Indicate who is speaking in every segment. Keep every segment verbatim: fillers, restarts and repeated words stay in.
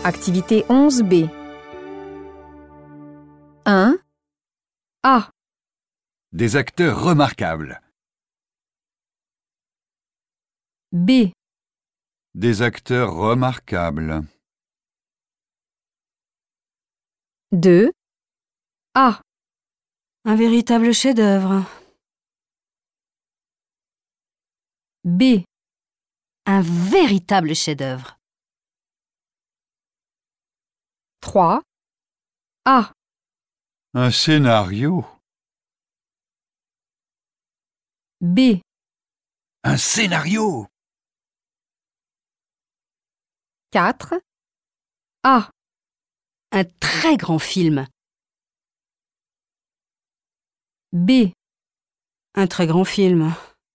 Speaker 1: Activité onze B. un. A.
Speaker 2: Des acteurs remarquables.
Speaker 1: B.
Speaker 2: Des acteurs remarquables.
Speaker 1: deux. A.
Speaker 3: Un véritable chef-d'œuvre.
Speaker 1: B.
Speaker 3: Un véritable chef-d'œuvre.
Speaker 1: trois. A.
Speaker 2: Un scénario.
Speaker 1: B.
Speaker 2: Un scénario.
Speaker 1: quatre. A.
Speaker 3: Un très grand film.
Speaker 1: B.
Speaker 3: Un très grand film.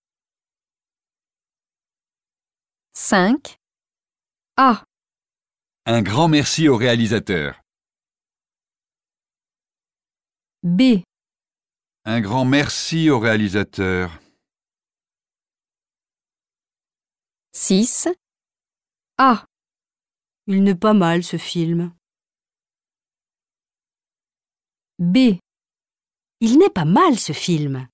Speaker 1: cinq. A.
Speaker 2: Un grand merci au réalisateur.
Speaker 1: B.
Speaker 2: Un grand merci au réalisateur.
Speaker 1: six. A.
Speaker 3: Il n'est pas mal ce film.
Speaker 1: B.
Speaker 3: Il n'est pas mal ce film.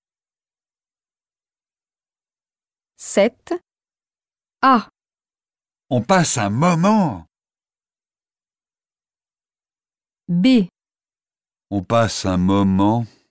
Speaker 1: sept. A.
Speaker 2: On passe un moment.
Speaker 1: B.
Speaker 2: On passe un moment.